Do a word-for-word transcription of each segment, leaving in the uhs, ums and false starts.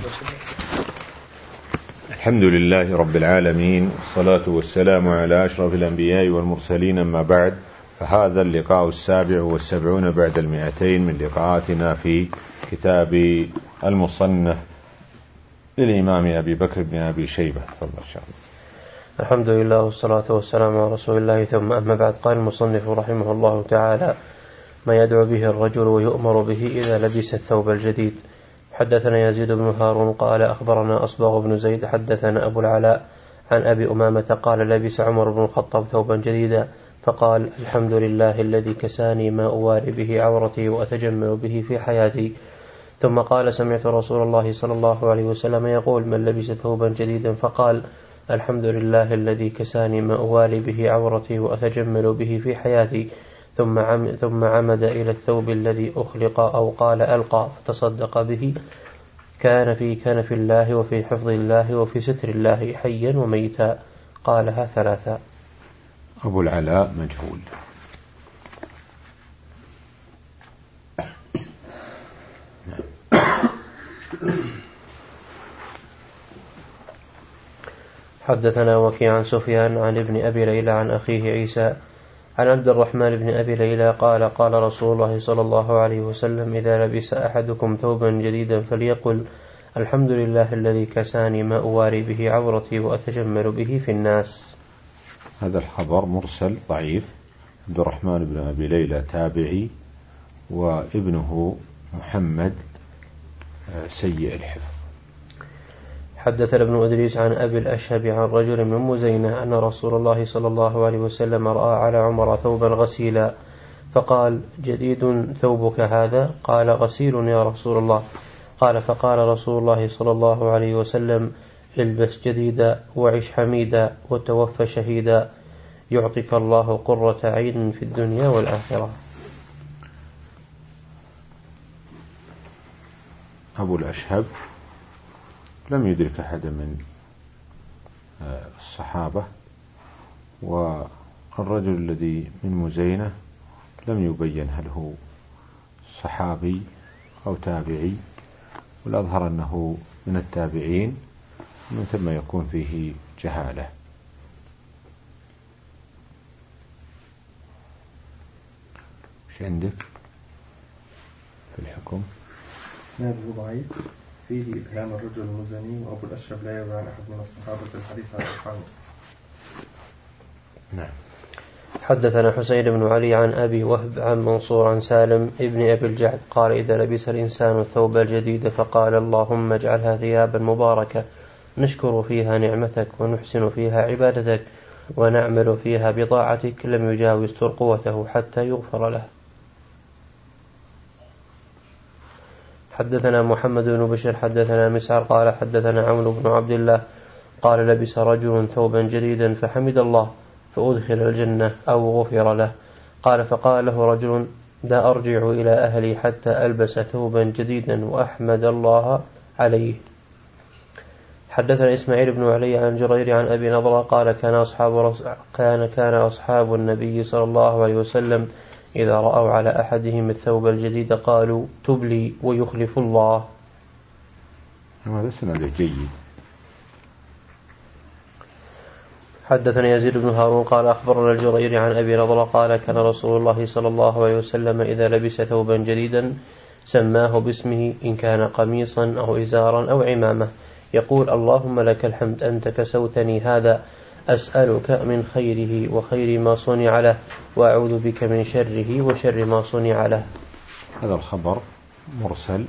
الحمد لله رب العالمين، والصلاة والسلام على أشرف الأنبياء والمرسلين، أما بعد، فهذا اللقاء السابع والسبعون بعد المئتين من لقاءاتنا في كتاب المصنف للإمام أبي بكر بن أبي شيبة. تفضل شاء الله. الحمد لله والصلاة والسلام على رسول الله، ثم أما بعد. قال المصنف رحمه الله تعالى: ما يدعو به الرجل ويؤمر به إذا لبس الثوب الجديد. حدثنا يزيد بن هارون قال أخبرنا أصبغ بن زيد حدثنا أبو العلاء عن أبي أمامة قال: لبس عمر بن الخطاب ثوبا جديدا فقال: الحمد لله الذي كساني ما أواري به عورتي وأتجمل به في حياتي. ثم قال: سمعت رسول الله صلى الله عليه وسلم يقول: من لبس ثوبا جديدا فقال: الحمد لله الذي كساني ما أواري به عورتي وأتجمل به في حياتي، ثم عم ثم عمد إلى الثوب الذي أخلق أو قال ألقى فتصدق به، كان في كنف الله وفي حفظ الله وفي ستر الله حيا وميتا. قالها ثلاثا. أبو العلاء مجهول. حدثنا وكيع عن سفيان عن ابن أبي ليلى عن أخيه عيسى عن عبد الرحمن بن أبي ليلى قال: قال رسول الله صلى الله عليه وسلم: إذا لبس أحدكم ثوبا جديدا فليقل: الحمد لله الذي كساني ما أواري به عورتي وأتجمل به في الناس. هذا الخبر مرسل ضعيف. عبد الرحمن بن أبي ليلى تابعي، وابنه محمد سيء الحفظ. حدثنا ابن أدريس عن أبي الأشهب عن رجل من مزينة أن رسول الله صلى الله عليه وسلم رأى على عمر ثوبا غسيلا فقال: جديد ثوبك هذا؟ قال: غسيل يا رسول الله. قال: فقال رسول الله صلى الله عليه وسلم: البس جديدا وعش حميدا وتوفى شهيدا، يعطيك الله قرة عين في الدنيا والآخرة. أبو الأشهب لم يدرك أحد من الصحابة، والرجل الذي من مزينة لم يبين هل هو صحابي أو تابعي، والأظهر أنه من التابعين، من ثم يكون فيه جهالة. وش عندك في الحكم؟ إسناده ضعيف، فيه إبهام الرجل المزني، وأبو الأشهب لا يروي عن أحد من الصحابة الحديث عن الخامس. نعم. حدثنا حسين بن علي عن أبي وهب عن منصور عن سالم ابن أبي الجعد قال: إذا لبس الإنسان الثوب الجديد فقال: اللهم اجعلها ثيابا مباركة نشكر فيها نعمتك ونحسن فيها عبادتك ونعمل فيها بطاعتك، لم يجاوز ترقوته حتى يغفر له. حدثنا محمد بن بشر حدثنا مسعر قال: حدثنا عمرو بن عبد الله قال: لبس رجل ثوبا جديدا فحمد الله فأدخل الجنة أو غفر له. قال: فقال له رجل: لا أرجع إلى أهلي حتى ألبس ثوبا جديدا وأحمد الله عليه. حدثنا إسماعيل بن علي عن جرير عن أبي نضرة قال: كان أصحاب, كان كان أصحاب النبي صلى الله عليه وسلم إذا رأوا على أحدهم الثوب الجديد قالوا: تبلي ويخلف الله. هذا سند جيد. حدثنا يزيد بن هارون قال أخبرنا الجرير عن أبي نضرة قال: كان رسول الله صلى الله عليه وسلم إذا لبس ثوبا جديدا سماه باسمه، إن كان قميصا أو إزارا أو عمامة، يقول: اللهم لك الحمد أنت كسوتني هذا، أسألك من خيره وخير ما صنع له، وأعوذ بك من شره وشر ما صنع له. هذا الخبر مرسل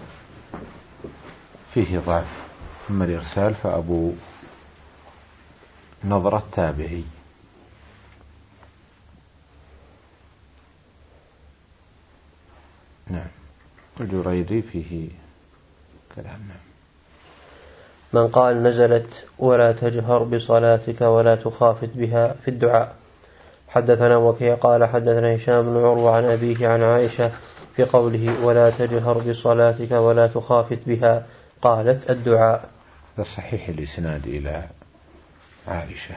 فيه ضعف. أما الإرسال فأبو نظرة تابعي. نعم. الجريري فيه كلام. نعم. من قال: نزلت ولا تجهر بصلاتك ولا تخافت بها في الدعاء. حدثنا وكيع قال: حدثنا هشام بن عروة عن أبيه عن عائشة في قوله: ولا تجهر بصلاتك ولا تخافت بها، قالت: الدعاء. هذا صحيح الإسناد إلى عائشة،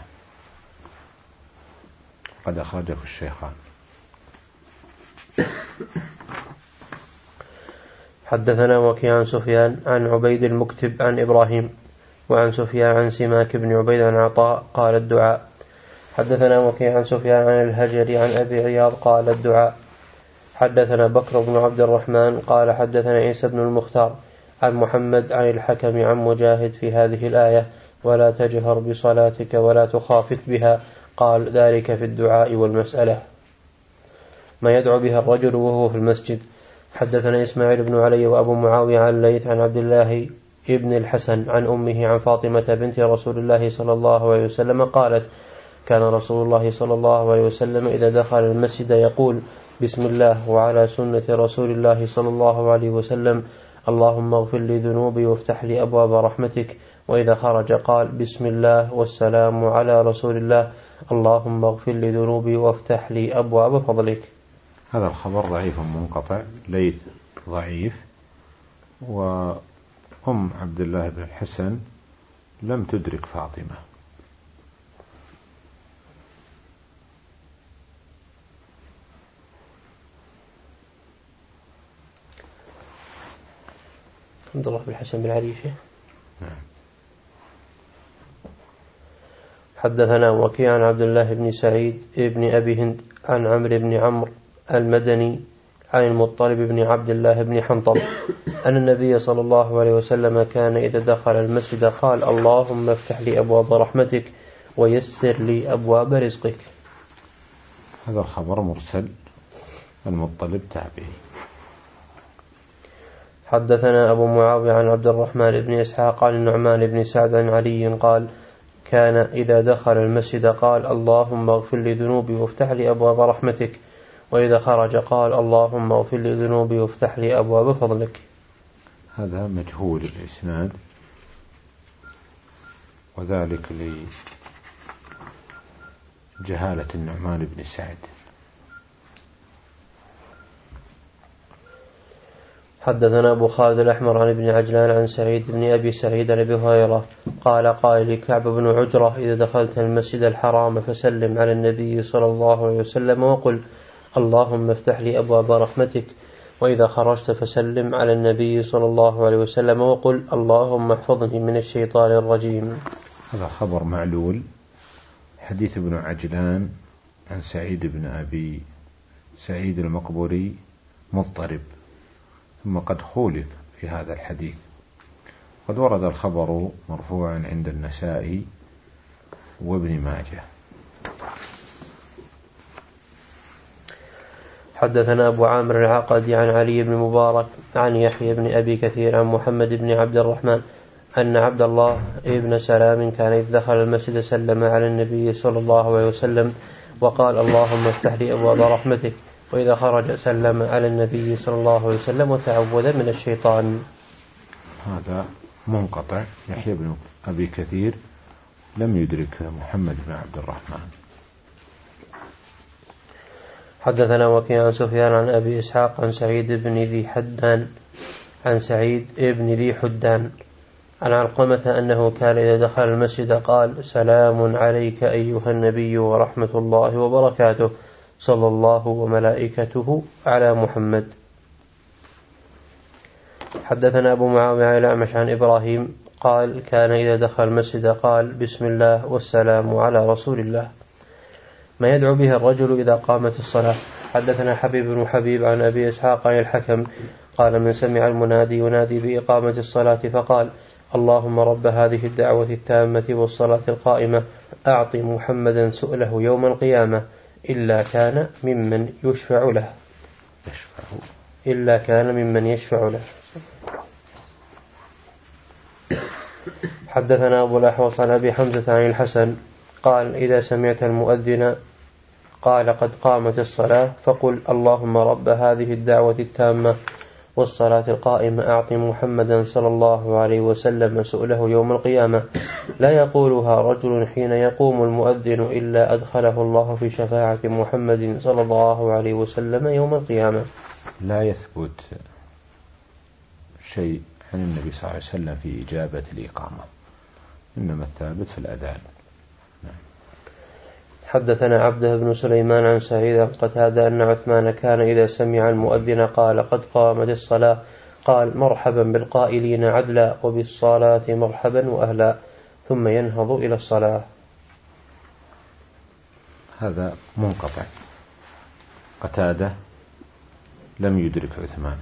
قد أخرجه الشيخان. حدثنا وكيع عن سفيان عن عبيد المكتب عن إبراهيم وعن سفيان عن سماك بن عبيد عن عطاء قال الدعاء. حدثنا وكيع عن سفيان عن الهجري عن أبي عياض قال الدعاء. حدثنا بكر بن عبد الرحمن قال حدثنا عيسى بن المختار عن محمد عن الحكم عن مجاهد في هذه الآية ولا تجهر بصلاتك ولا تخافت بها قال ذلك في الدعاء والمسألة ما يدعو بها الرجل وهو في المسجد. حدثنا إسماعيل بن علي وأبو معاوية عن الليث عن عبد الله ابن الحسن عن أمه عن فاطمة بنت رسول الله صلى الله عليه وسلم قالت كان رسول الله صلى الله عليه وسلم إذا دخل المسجد يقول بسم الله وعلى سنة رسول الله صلى الله عليه وسلم اللهم اغفر لي ذنوبي وافتح لي أبواب رحمتك. وإذا خرج قال بسم الله والسلام على رسول الله اللهم اغفر لي ذنوبي وافتح لي أبواب فضلك. هذا الخبر ضعيف منقطع، ليث ضعيف، وأم عبد الله بن الحسن لم تدرك فاطمة. عبد الله بن الحسن بن عريفة. نعم. حدثنا وكيع عن عبد الله بن سعيد بن أبي هند عن عمرو بن عمرو المدني عن المطلب بن عبد الله بن حنطب أن النبي صلى الله عليه وسلم كان إذا دخل المسجد قال اللهم افتح لي أبواب رحمتك ويسر لي أبواب رزقك. هذا الخبر مرسل، المطلب تابعي. حدثنا أبو معاوية عن عبد الرحمن بن إسحاق عن النعمان بن سعد عن علي قال كان إذا دخل المسجد قال اللهم اغفر لي ذنوبي وافتح لي أبواب رحمتك. وإذا خرج قال اللهم اغفر لي ذنوبي وافتح لي أبواب فضلك. هذا مجهول الإسناد، وذلك لجهالة النعمان بن سعد. حدثنا أبو خالد الأحمر عن ابن عجلان عن سعيد بن أبي سعيد عن أبي هريرة قال قال لي كعب بن عجرة إذا دخلت المسجد الحرام فسلم على النبي صلى الله عليه وسلم وقل اللهم افتح لي أبواب رحمتك. وإذا خرجت فسلم على النبي صلى الله عليه وسلم وقل اللهم احفظني من الشيطان الرجيم. هذا خبر معلول. حديث ابن عجلان عن سعيد بن أبي سعيد المقبوري مضطرب، ثم قد خولف في هذا الحديث. قد ورد الخبر مرفوعا عند النسائي وابن ماجه. حدثنا أبو عامر العقدي عن علي بن مبارك عن يحيى بن أبي كثير عن محمد بن عبد الرحمن أن عبد الله ابن سلام كان إذ دخل المسجد سلم على النبي صلى الله عليه وسلم وقال اللهم افتح لي أبواب رحمتك. وإذا خرج سلم على النبي صلى الله عليه وسلم وتعوذ من الشيطان. هذا منقطع. يحيى بن أبي كثير لم يدرك محمد بن عبد الرحمن. حدثنا وكيع عن سفيان عن أبي إسحاق عن سعيد بن ذي حدان عن سعيد بن ذي حدان عن علقمة أنه كان إذا دخل المسجد قال سلام عليك أيها النبي ورحمة الله وبركاته صلى الله وملائكته على محمد. حدثنا أبو معاوية الأعمش عن إبراهيم قال كان إذا دخل المسجد قال بسم الله والسلام على رسول الله. ما يدعو به الرجل إذا قامت الصلاة. حدثنا حبيب بن حبيب عن أبي إسحاق عن الحكم قال من سمع المنادي ينادي بإقامة الصلاة فقال اللهم رب هذه الدعوة التامة والصلاة القائمة أعط محمدا سؤله يوم القيامة إلا كان ممن يشفع له إلا كان ممن يشفع له. حدثنا أبو الأحوص عن أبي حمزة عن الحسن قال إذا سمعت المؤذن قال قد قامت الصلاة فقل اللهم رب هذه الدعوة التامة والصلاة القائمة أعط محمدا صلى الله عليه وسلم سؤله يوم القيامة. لا يقولها رجل حين يقوم المؤذن إلا أدخله الله في شفاعة محمد صلى الله عليه وسلم يوم القيامة. لا يثبت شيء عن النبي صلى الله عليه وسلم في إجابة الإقامة، إنما الثابت في الأذان. حدثنا عبده بن سليمان عن سعيد عن قتادة أن عثمان كان إذا سمع المؤذن قال قد قامت الصلاة قال مرحبا بالقائلين عدلا وبالصلاة مرحبا وأهلا، ثم ينهض إلى الصلاة. هذا منقطع، قتادة لم يدرك عثمان.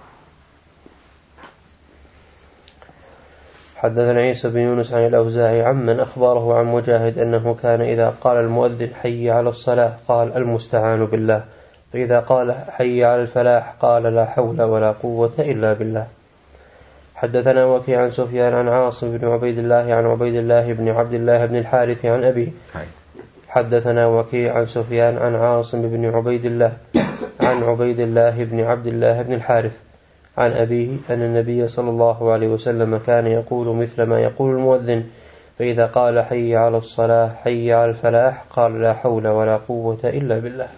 حدثنا عيسى بن يونس عن الأوزاعي عمن أخبره عن مجاهد أنه كان إذا قال المؤذن حي على الصلاة قال المستعان بالله، فإذا قال حي على الفلاح قال لا حول ولا قوة إلا بالله. حدثنا وكيع عن سفيان عن عاصم بن عبيد الله عن عبيد الله بن عبد الله بن الحارث عن أبيه. حدثنا وكيع عن سفيان عن عاصم بن عبيد الله عن عبيد الله بن عبد الله بن الحارث عن أبيه أن النبي صلى الله عليه وسلم كان يقول مثل ما يقول المؤذن، فإذا قال حي على الصلاة حي على الفلاح قال لا حول ولا قوة إلا بالله.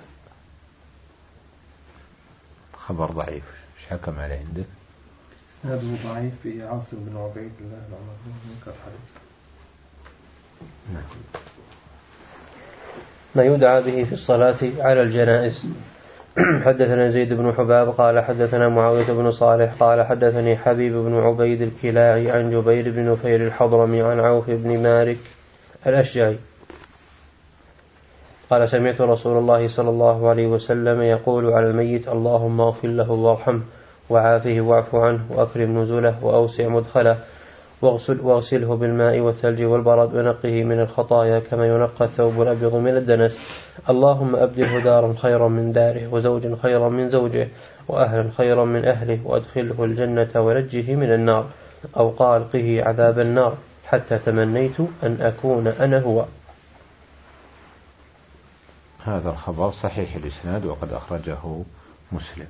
خبر ضعيف، ايش حكم عليه عندك؟ هذا ضعيف في عاصم بن عبيد الله منكر حديث. نعم. ما يدعى به في الصلاة على الجنائز. حدثنا زيد بن حباب قال حدثنا معاوية بن صالح قال حدثني حبيب بن عبيد الكلاعي عن جبير بن نفير الحضرمي عن عوف بن مالك الأشجعي قال سمعت رسول الله صلى الله عليه وسلم يقول على الميت اللهم اغفر له وارحمه وعافه واعف عنه وأكرم نزله وأوسع مدخله واغسل واغسله بالماء والثلج والبرد ونقه من الخطايا كما ينقى الثوب الأبيض من الدنس. اللهم أبدله دارا خيرا من داره وزوجا خيرا من زوجه وأهلا خيرا من أهله وأدخله الجنة ونجه من النار، أو قال قه عذاب النار، حتى تمنيت أن أكون أنا هو. هذا الخبر صحيح الإسناد وقد أخرجه مسلم.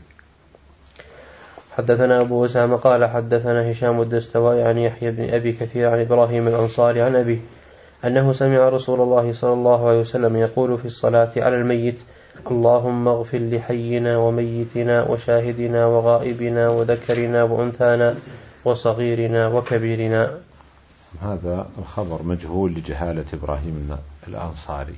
حدثنا أبو أسامة قال حدثنا هشام الدستوائي عن يحيى بن أبي كثير عن إبراهيم الأنصاري عن أبيه أنه سمع رسول الله صلى الله عليه وسلم يقول في الصلاة على الميت اللهم اغفر لحينا وميتنا وشاهدنا وغائبنا وذكرنا وأنثانا وصغيرنا وكبيرنا. هذا الخبر مجهول لجهالة إبراهيم الأنصاري.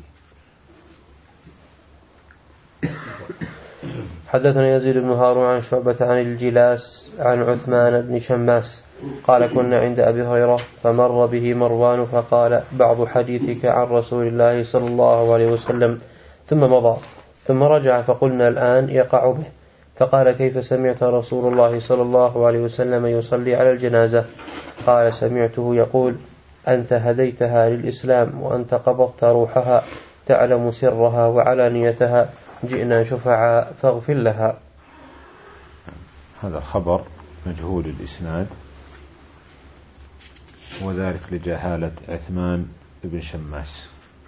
حدثنا يزيد بن هارون عن شعبة عن الجلاس عن عثمان بن شماس قال كنا عند أبي هريرة فمر به مروان فقال بعض حديثك عن رسول الله صلى الله عليه وسلم، ثم مضى، ثم رجع فقلنا الآن يقع به، فقال كيف سمعت رسول الله صلى الله عليه وسلم يصلي على الجنازة؟ قال سمعته يقول أنت هديتها للإسلام وأنت قبضت روحها تعلم سرها وعلانيتها، جئنا شفعاء فاغفر لها. هذا الخبر مجهول الإسناد وذلك لجهالة عثمان بن شماس.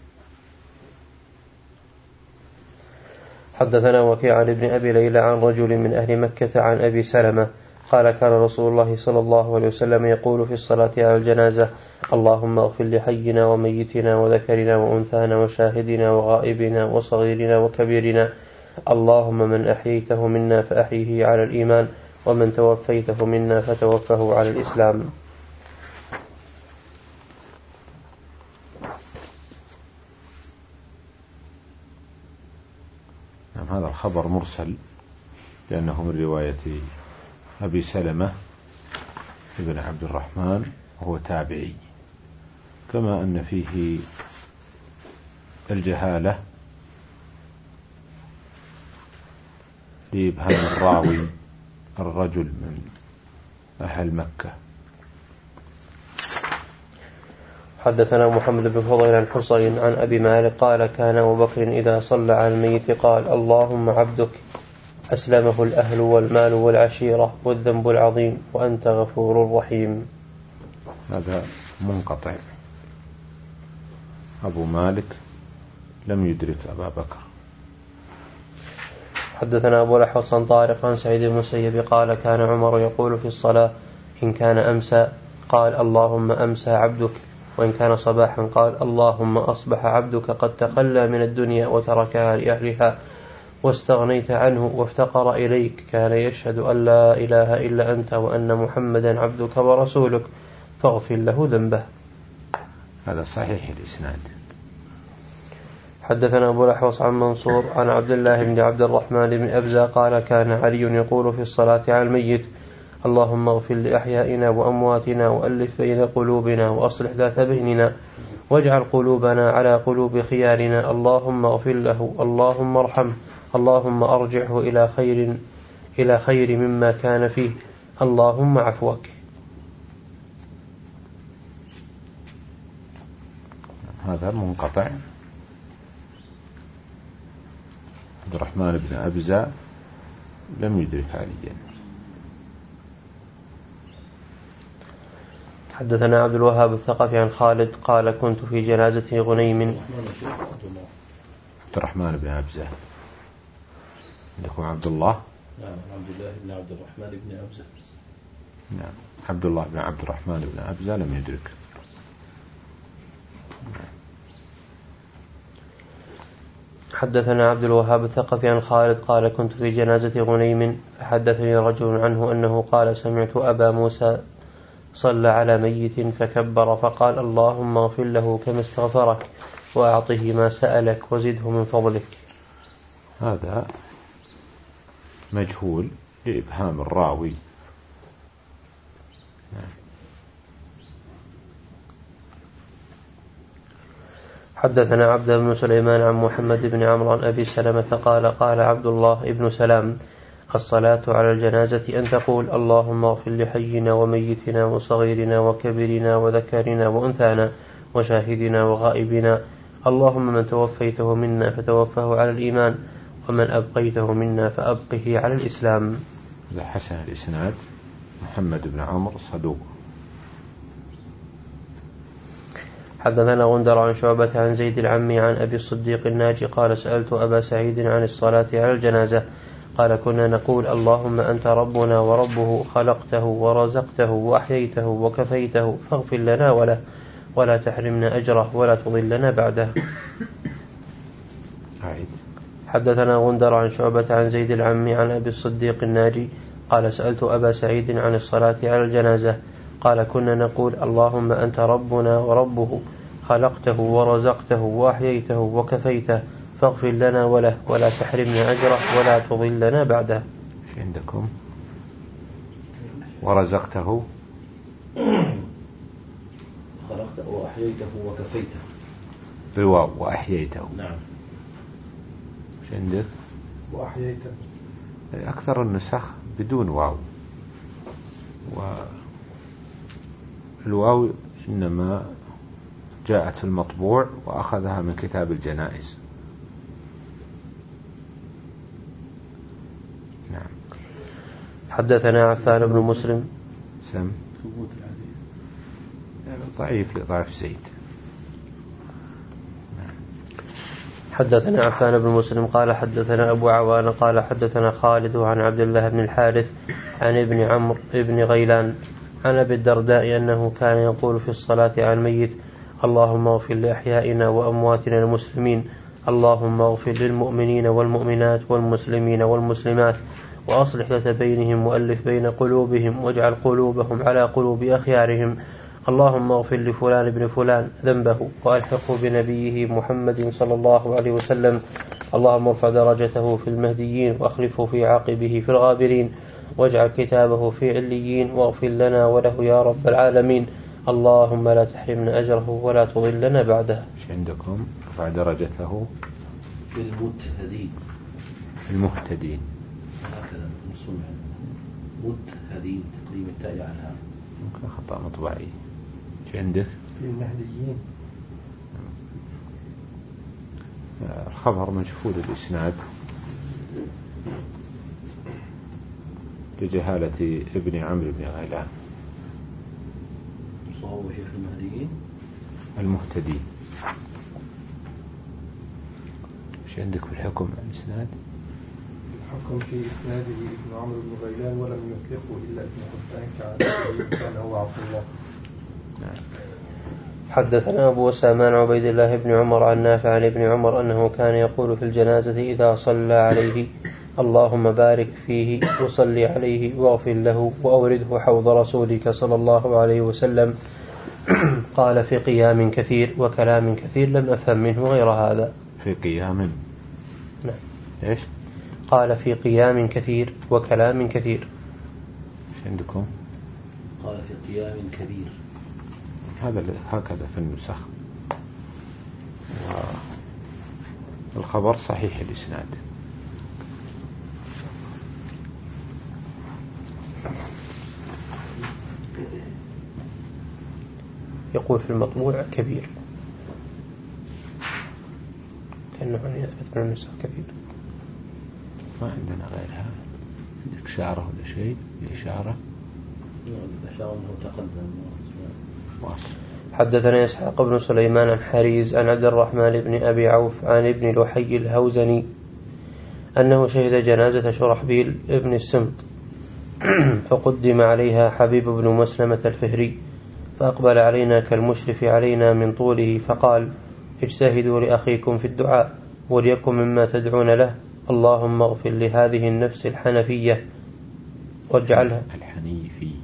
حدثنا وكيع عن ابن أبي ليلى عن رجل من أهل مكة عن أبي سلمة قال كان رسول الله صلى الله عليه وسلم يقول في الصلاة على الجنازة اللهم اغفر لحينا وميتنا وذكرنا وأنثانا وشاهدنا وغائبنا وصغيرنا وكبيرنا، اللهم من أحييته منا فأحيه على الإيمان ومن توفيته منا فتوفه على الإسلام. نعم. هذا الخبر مرسل لأنه من رواية أبي سلمة ابن عبد الرحمن وهو تابعي، كما أن فيه الجهالة لإبهام الراوي الرجل من أهل مكة. حدثنا محمد بن فضيل عن حصين عن أبي مالك قال كان أبو بكر إذا صلى على الميت قال اللهم عبدك أسلمه الأهل والمال والعشيرة والذنب العظيم وأنت غفور رحيم. هذا منقطع، أبو مالك لم يدرك أبا بكر. حدثنا أبو الأحوص عن طارق عن سعيد بن المسيب قال كان عمر يقول في الصلاة إن كان أمسى قال اللهم أمسى عبدك، وإن كان صباحا قال اللهم أصبح عبدك قد تخلى من الدنيا وتركها لأهلها واستغنيت عنه وافتقر إليك، كان يشهد أن لا إله إلا أنت وأن محمدا عبدك ورسولك فاغفر له ذنبه. هذا صحيح الإسناد. حدثنا أبو الأحوص عن منصور عن عبد الله بن عبد الرحمن بن أبزة قال كان علي يقول في الصلاة على الميت اللهم اغفر لأحيائنا وأمواتنا وألف بين قلوبنا وأصلح ذات بيننا واجعل قلوبنا على قلوب خيارنا. اللهم اغفر له، اللهم ارحمه، اللهم أرجعه إلى خير إلى خير مما كان فيه، اللهم عفوك. هذا منقطع. عبد الرحمن بن أبزة لم يدرك عليا. حدثنا عبد الوهاب الثقفي عن خالد قال كنت في جنازة غنيم. عبد الرحمن بن أبزة عندكم عبد الله؟ نعم عبد الله بن عبد الرحمن بن أبزة. نعم عبد الله بن عبد الرحمن بن أبزة لم يدرك. حدثنا عبد الوهاب الثقفي عن خالد قال كنت في جنازة غنيم فحدثني رجل عنه أنه قال سمعت أبا موسى صلى على ميت فكبر فقال اللهم اغفر له كما استغفرك وأعطه ما سألك وزده من فضلك. هذا مجهول لإبهام الراوي. حدثنا عبد بن سليمان عن محمد بن عمرو عن أبي سلمة قال قال عبد الله ابن سلام الصلاة على الجنازة أن تقول اللهم اغفر لحينا وميتنا وصغيرنا وكبيرنا وذكرنا وأنثانا وشاهدنا وغائبنا، اللهم من توفيته منا فتوفه على الإيمان ومن أبقيته منا فأبقه على الإسلام. هذا حسن الإسناد. محمد بن عمرو صدوق. حدثنا غندر عن شعبة عن زيد العمي عن أبي الصديق الناجي قال سألت أبا سعيد عن الصلاة على الجنازة قال كنا نقول اللهم أنت ربنا وربه خلقته ورزقته وأحييته وكفيته فاغفر لنا وله ولا تحرمنا أجره ولا تضلنا بعده. حدثنا غندر عن شعبة عن زيد العمي عن أبي الصديق الناجي قال سألت أبا سعيد عن الصلاة على الجنازة قال كنا نقول اللهم أنت ربنا وربه خلقته ورزقته وأحييته وكفيته فاغفر لنا وله ولا تحرمنا أجره ولا تضلنا بعده. في عندكم ورزقته خلقته وأحييته وكفيته بالواو وأحييته. نعم. في عندك وأحييته. أكثر النسخ بدون واو، والواو إنما جاءت في المطبوع وأخذها من كتاب الجنائز. نعم. حدثنا عفان بن مسلم. سم ثبوت الحديث ضعيف لضعف زيد. حدثنا عفان بن مسلم قال حدثنا أبو عوان قال حدثنا خالد عن عبد الله بن الحارث عن ابن عمرو بن غيلان عن أبي الدرداء أنه كان يقول في الصلاة على الميت اللهم اغفر لأحيائنا وأمواتنا المسلمين، اللهم اغفر للمؤمنين والمؤمنات والمسلمين والمسلمات وأصلح ذات بينهم وألف بين قلوبهم واجعل قلوبهم على قلوب أخيارهم، اللهم اغفر لفلان بن فلان ذنبه وألحقه بنبيه محمد صلى الله عليه وسلم، اللهم ارفع درجته في المهديين وأخلفه في عاقبه في الغابرين واجعل كتابه في عليين واغفر لنا وله يا رب العالمين، اللهم لا تحرمنا أجره ولا تضلنا بعده. ايش عندكم؟ ارفع درجته في المتهدين. المهتدين. هكذا نصنع متهدين تقديم التاء عنها. ممكن خطأ مطبعي. ايش عندك؟ في المهديين. الخبر مجهول الإسناد لجهالة ابن عمرو بن غيلان. صواب شيخ المهديين المهتدين. ايش عندك في الحكم عن الإسناد؟ الحكم في إسناده ابن عمرو بن غيلان ولم يطلقه إلا ابن حبان كعادته كان هو عبد الله. نعم. حدثنا أبو سامان عبيد الله بن عمر عن نافع عن ابن عمر أنه كان يقول في الجنازة إذا صلى عليه اللهم بارك فيه وصل عليه واغفر له وأورده حوض رسولك صلى الله عليه وسلم. قال في قيام كثير وكلام كثير لم أفهم منه غير هذا. في قيام. نعم. إيش؟ قال في قيام كثير وكلام كثير. عندكم؟ قال في قيام كبير. هذا هكذا في النسخ. والخبر صحيح الإسناد. يقول في المطبوع كبير، كأنه يثبت من النسخ كبير. ما عندنا غيرها. عندك إشارة ولا شيء؟ إشارة إشارة أنه تقدم. حدثنا إسحاق بن سليمان عن حريز عن عبد الرحمن بن أبي عوف عن ابن لحي الهوزني أنه شهد جنازة شرحبيل ابن السمط فقدم عليها حبيب بن مسلمة الفهري فأقبل علينا كالمشرف علينا من طوله فقال: اجتهدوا لأخيكم في الدعاء وليكن مما تدعون له، اللهم اغفر لهذه النفس الحنفية واجعلها الحنيفية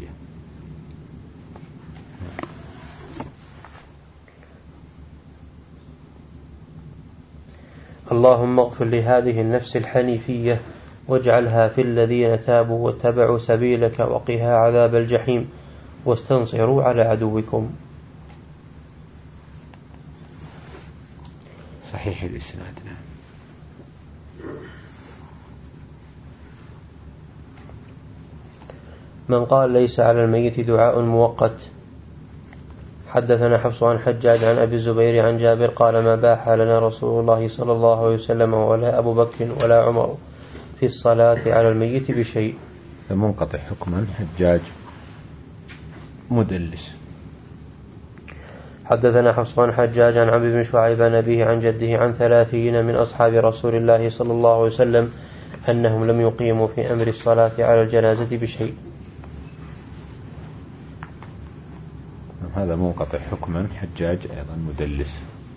اللهم اغفر لهذه النفس الحنيفية واجعلها في الذين تابوا واتبعوا سبيلك وقها عذاب الجحيم واستنصروا على عدوكم. صحيح الإسناد. من قال ليس على الميت دعاء مؤقت. حدثنا حفص عن حجاج عن أبي الزبير عن جابر قال: ما باح لنا رسول الله صلى الله عليه وسلم ولا أبو بكر ولا عمر في الصلاة على الميت بشيء. منقطع حكما. حجاج مدلس. حدثنا حفص عن حجاج عن عمرو بن شعيب عن أبيه عن جده عن ثلاثين من أصحاب رسول الله صلى الله عليه وسلم أنهم لم يقيموا في أمر الصلاة على الجنازة بشيء. هذا منقطع حكما. حجاج أيضا مدلس.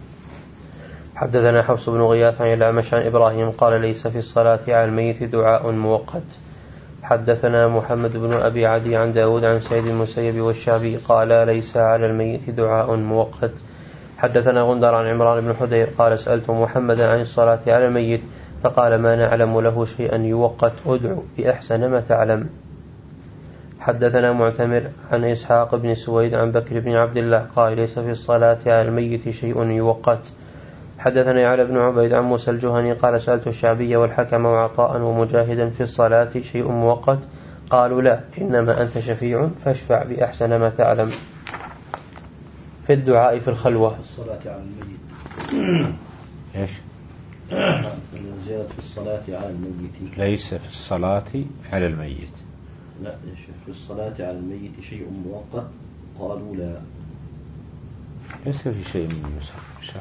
حدثنا حفص بن غياث عن الأعمش عن إبراهيم قال: ليس في الصلاة على الميت دعاء مؤقت. حدثنا محمد بن أبي عدي عن داود عن سيد المسيب والشعبي قال: ليس على الميت دعاء مؤقت. حدثنا غندر عن عمران بن حدير قال: سألت محمدا عن الصلاة على الميت فقال: ما نعلم له شيئا يوقت، ادعو بأحسن ما تعلم. حدثنا معتمر عن إسحاق بن سويد عن بكر بن عبد الله قال: ليس في الصلاة على الميت شيء يوقت. حدثنا علي بن عبيد عن موسى الجهني قال: سألت الشعبي والحكم وعطاء ومجاهدا في الصلاة شيء مؤقت؟ قالوا: لا، إنما أنت شفيع فاشفع بأحسن ما تعلم. في الدعاء في الخلوة. الصلاة على الميت إيش؟ زيادة في الصلاة على الميت. ليس في الصلاة على الميت. لا، في الصلاة على الميت شيء مؤقت. قالوا: لا. ليس في شيء من النسخ.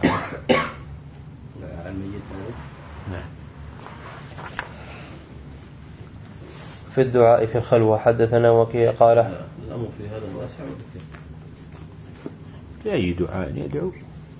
لا على الميت. نعم. في الدعاء في الخلوة. حدثنا وكيع قال: الأمر في هذا واسع وكثير. أي دعاء يدعو.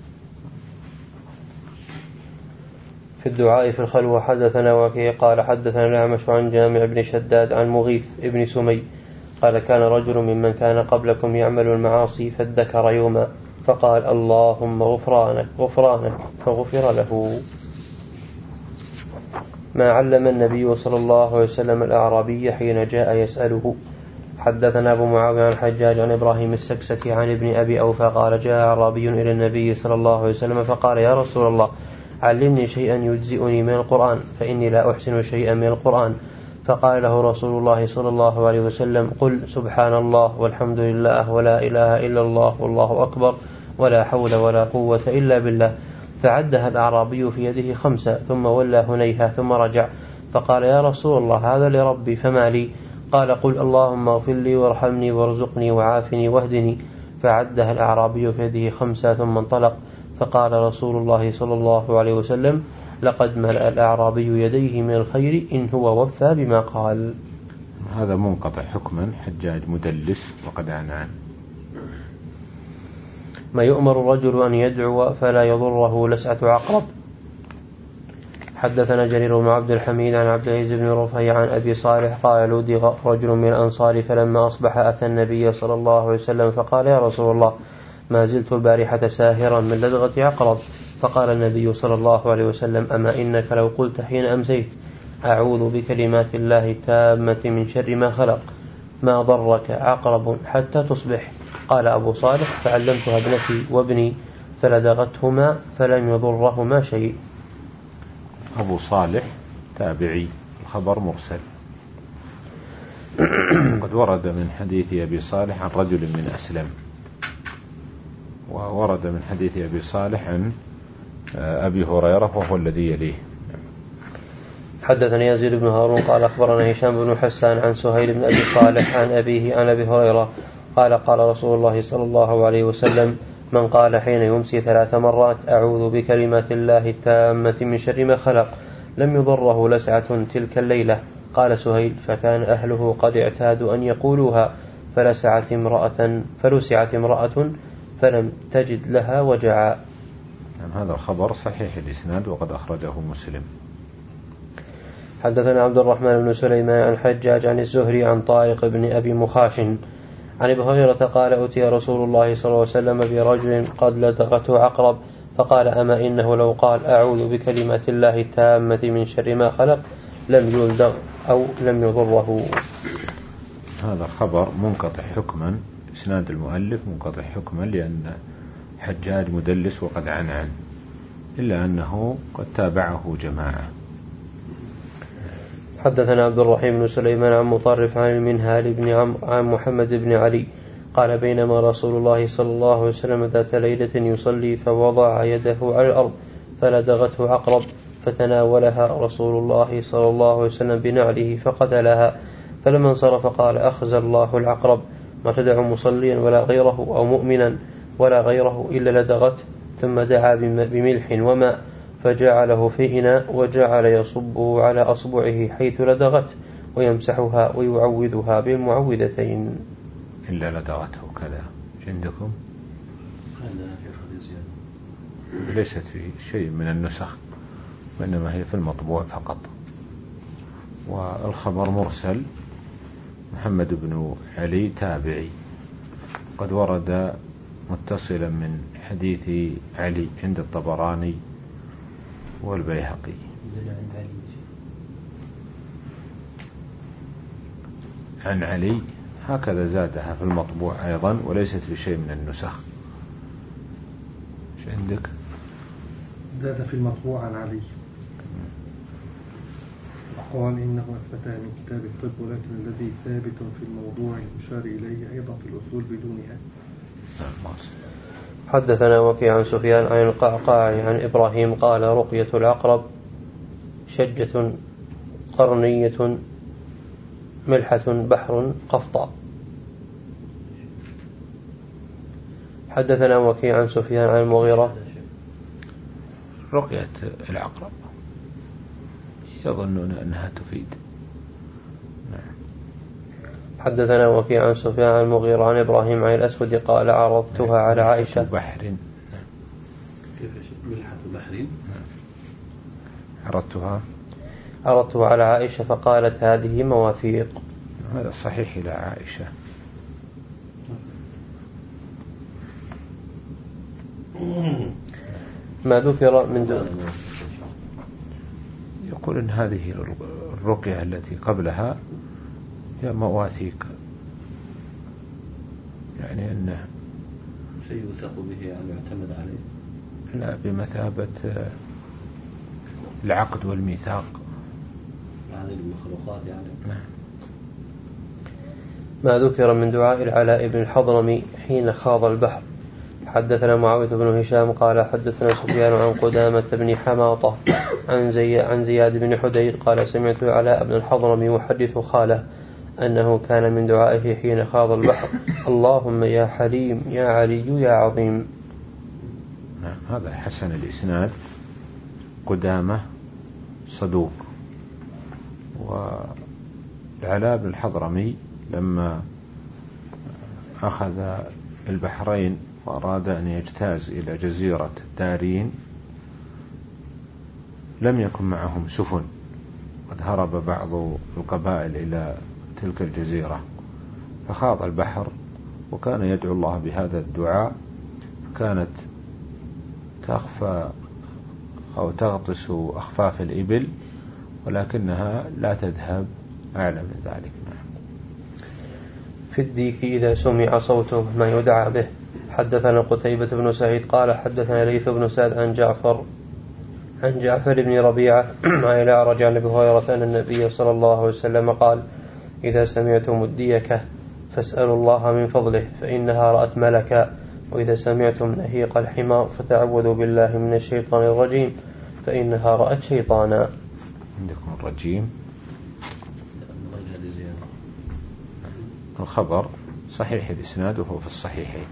في الدعاء في الخلوة. حدثنا وكيع قال: حدثنا الأعمش عن جامع بن شداد عن مغيث ابن سمي قال: كان رجل ممن كان قبلكم يعمل المعاصي فادكر يوما فقال: اللهم غفرانك غفرانك فغفر له. ما علم النبي صلى الله عليه وسلم الأعرابي حين جاء يسأله. حدثنا أبو معاوية عن الحجاج عن إبراهيم السكسكي عن ابن أبي أوفى قال: جاء أعرابي إلى النبي صلى الله عليه وسلم فقال: يا رسول الله، علمني شيئا يجزئني من القرآن فإني لا أحسن شيئا من القرآن. فقال له رسول الله صلى الله عليه وسلم: قل سبحان الله والحمد لله ولا إله إلا الله والله أكبر ولا حول ولا قوة إلا بالله. فعدها الأعرابي في يده خمسة ثم ولى هنيها ثم رجع فقال: يا رسول الله، هذا لربي فما لي؟ قال: قل اللهم اغفر لي وارحمني وارزقني وعافني واهدني. فعدها الأعرابي في يده خمسة ثم انطلق. فقال رسول الله صلى الله عليه وسلم: لقد ملأ الأعرابي يديه من الخير إن هو وفى بما قال. هذا منقطع حكما. حجاج مدلس وقد عنعن. ما يؤمر الرجل أن يدعو فلا يضره لسعة عقرب. حدثنا جرير بن عبد الحميد عن عبد العزيز بن رفيع عن أبي صالح قال: لودغ رجل من الأنصار فلما أصبح أتى النبي صلى الله عليه وسلم فقال: يا رسول الله، ما زلت البارحة ساهرا من لدغة عقرب. فقال النبي صلى الله عليه وسلم: أما إنك لو قلت حين أمسيت: أعوذ بكلمات الله التامة من شر ما خلق، ما ضرك عقرب حتى تصبح. قال أبو صالح فعلمتها ابنتي وابني فلدغتهما فلم يضرهما شيء. أبو صالح تابعي، الخبر مرسل. قد ورد من حديث أبي صالح عن رجل من أسلم، وورد من حديث أبي صالح عن أبي هريرة وهو الذي يليه. حدثني يزيد بن هارون قال أخبرنا هشام بن حسان عن سهيل بن أبي صالح عن أبيه عن أبي هريرة قال قال رسول الله صلى الله عليه وسلم من قال حين يمسي ثلاث مرات أعوذ بكلمات الله التامة من شر ما خلق لم يضره لسعة تلك الليلة. قال سهيل فكان أهله قد اعتادوا أن يقولوها فلسعت امرأة فلسعت امرأة فلم تجد لها وجعا. هذا الخبر صحيح الإسناد وقد أخرجه مسلم. حدثنا عبد الرحمن بن سليمان عن حجاج عن الزهري عن طارق بن أبي مخاشن عن أبي هريرة قال أتي رسول الله صلى الله عليه وسلم برجل قد لدغته عقرب فقال أما إنه لو قال أعوذ بكلمات الله التامة من شر ما خلق لم يلدغ أو لم يضره. هذا الخبر منقطع حكما، إسناد المؤلف منقطع حكما لأن حجاج مدلس وقد عنعن، إلا أنه قد تابعه جماعة. حدثنا عبد الرحيم بن سليمان عن مطرف عن المنهال بن عم عن محمد بن علي قال بينما رسول الله صلى الله عليه وسلم ذات ليلة يصلي فوضع يده على الأرض فلدغته عقرب فتناولها رسول الله صلى الله عليه وسلم بنعله فقتلها. فلما انصرف قال أخزى الله العقرب ما تدع مصليا ولا غيره أو مؤمنا ولا غيره إلا لدغته. ثم دعا بملح وماء فجعله في إناء وجعل يصبه على أصبعه حيث لدغته ويمسحها ويعوذها بالمعوذتين. إلا لدغته كذا عندكم؟ عندنا في خديجة ليست في شيء من النسخ، وإنما هي في المطبوع فقط. والخبر مرسل. محمد بن علي تابعي، قد ورد متصلا من حديث علي عند الطبراني والبيهقي. عن علي هكذا زادها في المطبوع أيضا وليست في شيء من النسخ. ايش عندك؟ زاد في المطبوع عن علي وقال إنه أثبتها من كتاب الطب، ولكن الذي ثابت في الموضوع المشار إليه أيضا في الأصول بدونها. حدثنا وكيع عن سفيان عن القعقاع عن إبراهيم قال رقية العقرب شجة قرنية ملحة بحر قفطاء. حدثنا وكيع عن سفيان عن المغيرة رقية العقرب يظنون أنها تفيد. حدثنا وكيع عن سفيان عن المغيرة عن إبراهيم عن الأسود قال عرضتها على عائشة بحر. كيف ملحة بحر؟ عرضتها عرضتها على عائشة فقالت هذه مواثيق. هذا صحيح إلى عائشة. ما ذكر من دون يقول إن هذه الرقية التي قبلها هي مواثيق، يعني أنه شيء يوثق به يعني يعتمد عليه، لا بمثابة العقد والميثاق هذه المخلوقات يعني. نعم. ما ذكر من دعاء العلاء بن الحضرمي حين خاض البحر. حدثنا معاوية بن هشام قال حدثنا سفيان عن قدامة بن حماطة عن, زي عن زياد بن حديد قال سمعت العلاء بن الحضرمي يحدث خاله أنه كان من دعائه حين خاض البحر اللهم يا حليم يا علي يا عظيم. نعم. هذا حسن الإسناد. قدامة صدوق، والعلاء بن الحضرمي لما أخذ البحرين وأراد أن يجتاز إلى جزيرة دارين لم يكن معهم سفن، قد هرب بعض القبائل إلى تلك الجزيرة فخاض البحر وكان يدعو الله بهذا الدعاء، فكانت تخفى أو تغطس أخفاف الإبل ، ولكنها لا تذهب أعلى من ذلك. في الديك إذا سمع صوته ما يدعى به. حدثنا قتيبة بن سعيد قال حدثنا ليث بن سعد عن جعفر عن جعفر بن ربيعة عن الأعرج عن أبي هريرة أن النبي صلى الله عليه وسلم قال إذا سمعتم الديكة فاسألوا الله من فضله فإنها رأت ملكا، وإذا سمعتم نهيق الحمار فتعوذوا بالله من الشيطان الرجيم فإنها رأت شيطانا. عندكم الرجيم الخبر صحيح الإسناد وهو في الصحيحين.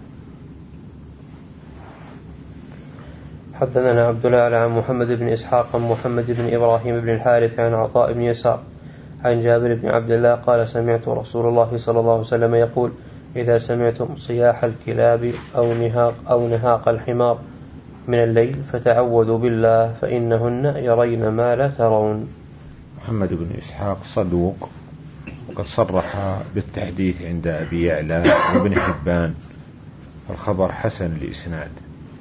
حدثنا عبد الله عن محمد بن إسحاق عن محمد بن إبراهيم بن الحارث عن عطاء بن يسار عن جابر بن عبد الله قال سمعت رسول الله صلى الله عليه وسلم يقول إذا سمعتم صياح الكلاب أو نهاق, أو نهاق الحمار من الليل فتعوذوا بالله فإنهن يرين ما لا ترون. محمد بن إسحاق صدوق وقد صرح بالتحديث عند أبي يعلى وابن حبان، الخبر حسن الإسناد.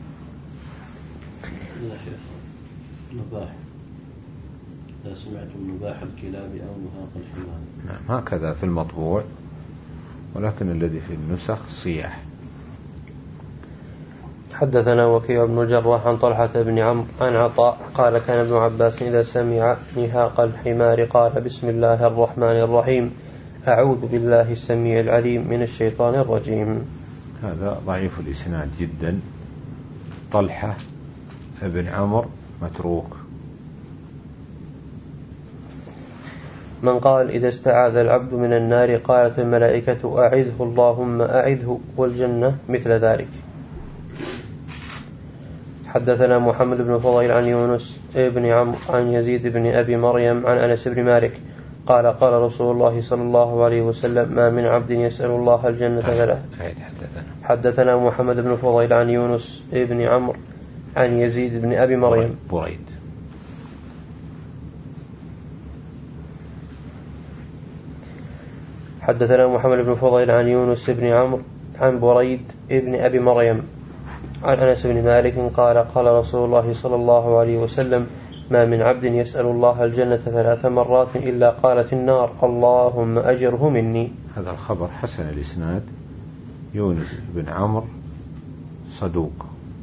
نباح إذا سمعتم نباح الكلاب أو نهاق الحمار. نعم هكذا في المطبوع، ولكن الذي في النسخ صياح. حدثنا وكيع بن الجراح عن طلحة بن عمرو عن عطاء قال كان ابن عباس إذا سمع نهاق الحمار قال بسم الله الرحمن الرحيم أعوذ بالله السميع العليم من الشيطان الرجيم. هذا ضعيف الإسناد جدا. طلحة بن عمرو متروك. من قال إذا استعاذ العبد من النار قالت الملائكة أعذه اللهم أعذه والجنة مثل ذلك. حدثنا محمد بن فضيل عن يونس بن عمرو عن يزيد بن أبي مريم عن أنس بن مالك قال قال رسول الله صلى الله عليه وسلم ما من عبد يسأل الله الجنة ثلاث. حدثنا محمد بن فضيل عن يونس بن عمرو عن يزيد بن أبي مريم بريد. حدثنا محمد بن فضيل عن يونس بن عمرو عن بريد ابن أبي مريم عن أنس بن مالك قال قال رسول الله صلى الله عليه وسلم ما من عبد يسأل الله الجنة ثلاث مرات إلا قالت النار اللهم أجره مني. هذا الخبر حسن الإسناد. يونس بن عمرو صدوق.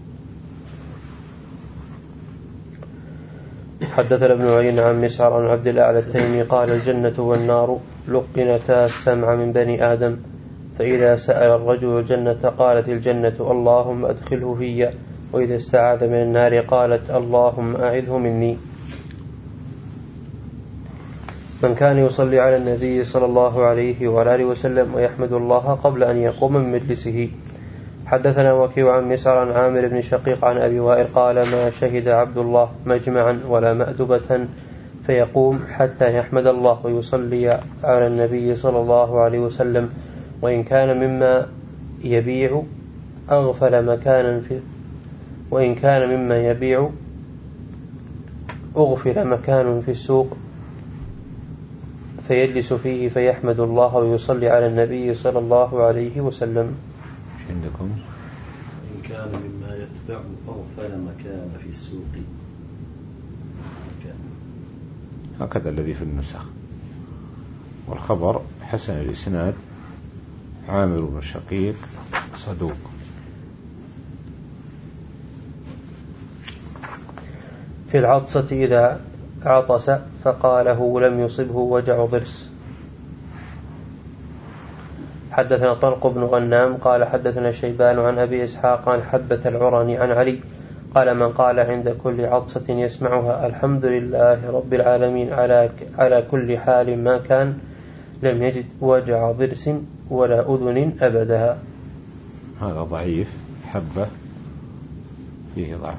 حدثنا ابن عيينة عن مسعر عن عبد الأعلى التيمي قال الجنة والنار لقنتا السمع من بني آدم، فإذا سأل الرجل الجنة قالت الجنة اللهم أدخله في، وإذا استعاذ من النار قالت اللهم أعذه مني. من كان يصلي على النبي صلى الله عليه وعلى آله وسلم ويحمد الله قبل أن يقوم من مجلسه. حدثنا وكيع عن مسعر عن عامر بن شقيق عن أبي وائل قال ما شهد عبد الله مجمعا ولا مأدبة فيقوم حتى يحمد الله ويصلي على النبي صلى الله عليه وسلم، وإن كان مما يبيع أغفل مكانا في وإن كان مما يبيع أغفل مكان في السوق فيجلس فيه فيحمد الله ويصلي على النبي صلى الله عليه وسلم. عندكم إن كان مما يتبع أغفل مكان في السوق مكان. هكذا الذي في النسخ. والخبر حسن الإسناد. عامر بن شقيق صدوق. في العطسة إذا عطس فقاله لم يصبه وجع ضرس. حدثنا طلق بن غنام قال حدثنا شيبان عن أبي إسحاق عن حبة العراني عن علي قال من قال عند كل عطسة يسمعها الحمد لله رب العالمين على على كل حال ما كان لم يجد وجع ضرس ولا أذن أبدا. هذا ضعيف. حبة فيه ضعف.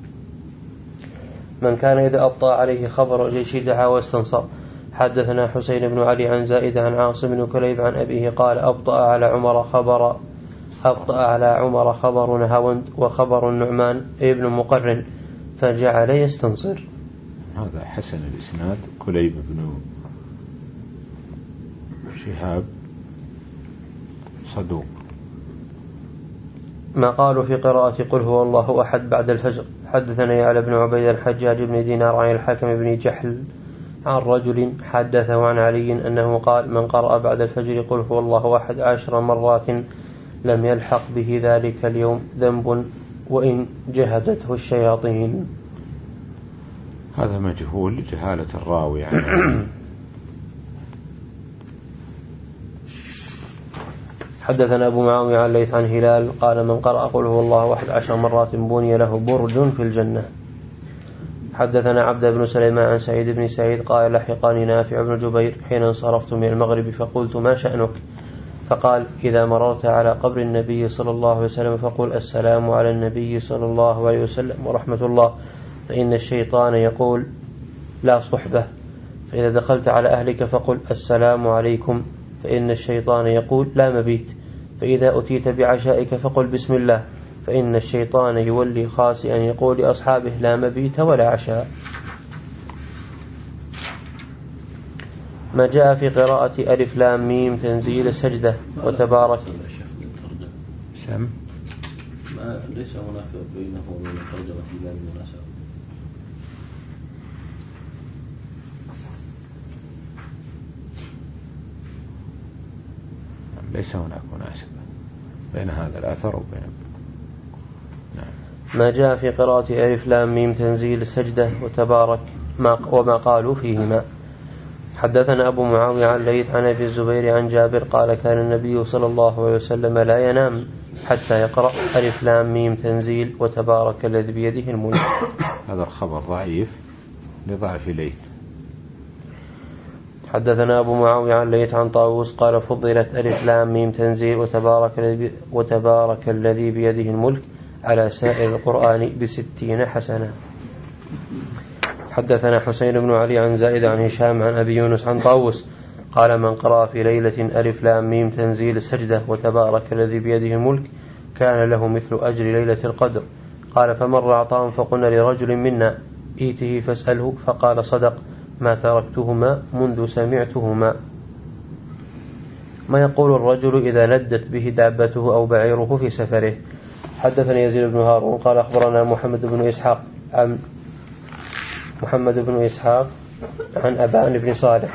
من كان إذا أبطأ عليه خبر الجيش دعا واستنصر. حدثنا حسين بن علي عن زائد عن عاصم بن كليب عن أبيه قال أبطأ على عمر خبر أبطأ على عمر خبر نهاوند وخبر النعمان ابن مقرن فجعل يستنصر. هذا حسن الإسناد. كليب بن شهاب صدوق. ما قالوا في قراءة قل هو الله أحد بعد الفجر. حدثنا يعلى بن عبيد الحجاج بن دينار عن الحكم بن جحل عن رجل حدثه عن علي أنه قال: من قرأ بعد الفجر قل هو الله أحد عشر مرات لم يلحق به ذلك اليوم ذنب وإن جهدته الشياطين. هذا مجهول لجهالة الراوي يعني. حدثنا أبو معاوية عن الليث عن هلال قال: من قرأ قل هو الله أحد عشر مرات بني له برج في الجنة. حدثنا عبد بن سليمان عن سعيد بن سعيد قال: لحقني نافع بن جبير حين انصرفت من المغرب فقلت: ما شأنك؟ فقال: إذا مررت على قبر النبي صلى الله عليه وسلم فقل: السلام على النبي صلى الله عليه وسلم ورحمة الله، فإن الشيطان يقول: لا صحبة. فإذا دخلت على أهلك فقل: السلام عليكم، فإن الشيطان يقول: لا مبيت. فإذا أتيت بعشائك فقل: بسم الله، فإن الشيطان يولي خاسئا يقول لأصحابه: لا مبيت ولا عشاء. ما جاء في قراءة ألف لام ميم تنزيل السجدة وتبارك. سم ما ليس هناك بينه وبين الترجمة إلا المناسبة. ليس هناك مناسبة بين هذا الأثر وبين. نعم. ما جاء في قراءة ألف لام ميم تنزيل السجدة وتبارك ما وما قالوا فيهما. حدثنا أبو معاوية عن الليث عن أبي الزبير عن جابر قال: كان النبي صلى الله عليه وسلم لا ينام حتى يقرأ ألف لام ميم تنزيل وتبارك الذي بيده الملك. هذا الخبر ضعيف لضعف ليث. حدثنا أبو معاوية عن الليث عن طاووس قال: فضلت ألف لام ميم تنزيل وتبارك, وتبارك الذي بيده الملك على سائر القرآن بستين حسنة. حدثنا حسين بن علي عن زائد عن هشام عن أبي يونس عن طاووس قال: من قرأ في ليلة ألف لام ميم تنزيل السجدة وتبارك الذي بيده الملك كان له مثل أجر ليلة القدر. قال: فمر عطاء فقلنا لرجل منا: ائته فاسأله، فقال: صدق، ما تركتهما منذ سمعتهما. ما يقول الرجل إذا لدت به دابته أو بعيره في سفره. حدثني يزيد بن هارون قال: أخبرنا محمد بن إسحاق عن محمد بن إسحاق عن أبان بن صالح